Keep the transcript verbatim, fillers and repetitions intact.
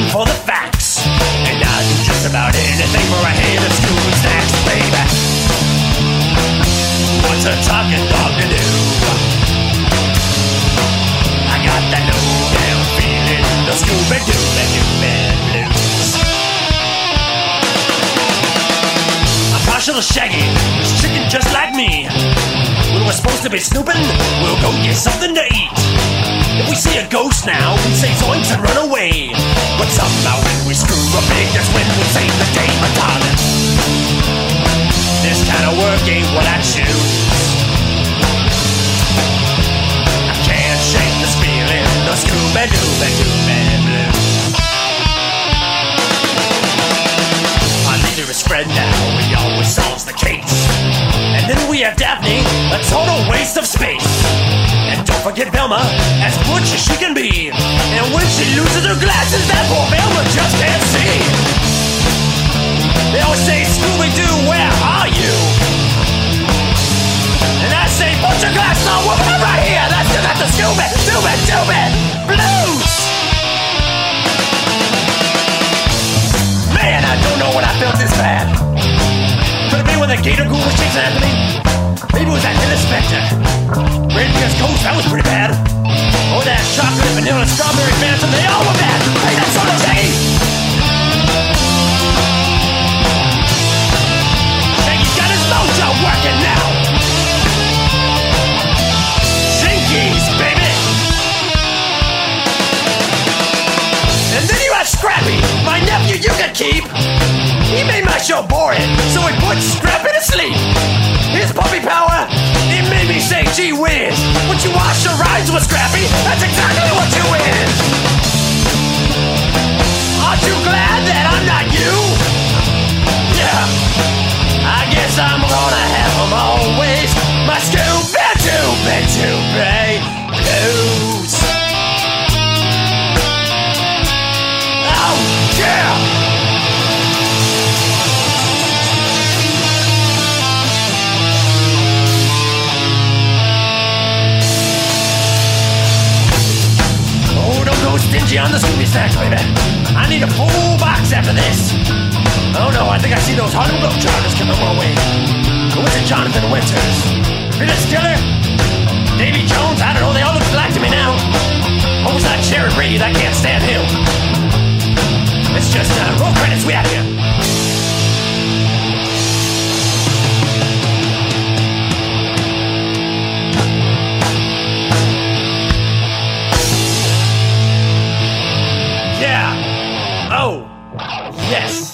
for the facts. And I'll do just about anything for a hand of Scooby snacks, baby. What's a talking dog to do? I got that low-down feeling, the Scooby-Dooby-Dooby blues. I'm partial to Shaggy, this chicken just like me. When we're supposed to be snooping, we'll go get something to eat. If we see a ghost now, we say zoinks and run away. But somehow when we screw up big, that's when we save the day, my darling. This kind of work ain't what I choose. I can't shake this feeling, the Scooby-Dooby-Dooby blues. Our leader is Fred now, he always solves the case. And then we have Daphne, a total waste of space. And don't forget Velma, as butch as she can be. And when she loses her glasses, that poor Velma just can't see. They always say, Scooby-Doo, where are you? And I say, put your glasses on, we're right here. That's still got the Scooby-Dooby-Dooby blues. Man, I don't know when I felt this bad. Could it be when the Gator Ghoul was chasing after me? Maybe it was that Hill Inspector. Reindeer's Ghost, that was pretty bad. Or that chocolate, vanilla, strawberry phantom, they all were bad. Hey, that's sort of Shaggy. Shaggy's got his mojo working now. Shinkies, baby. And then you have Scrappy, my nephew you can keep. He made my show boring, so he put Scrappy to sleep. His puppy power, it made me say, gee whiz. When you watch the rides with Scrappy, that's exactly what you win. Aren't you glad that I'm not you? Yeah, I guess I'm gonna have them always. My Scooby-Dooby-Dooby blues. Oh, yeah! Stingy on the Scooby snacks, baby. I need a full box after this. Oh no, I think I see those Harlem Globetrotters coming my way. Who is it, Jonathan Winters? Phyllis Stiller? Davy Jones? I don't know, they all look alike to me now. Oh, it's not Jerry Reed, I can't stand him. It's just uh, roll credits, we out here. Oh, yes.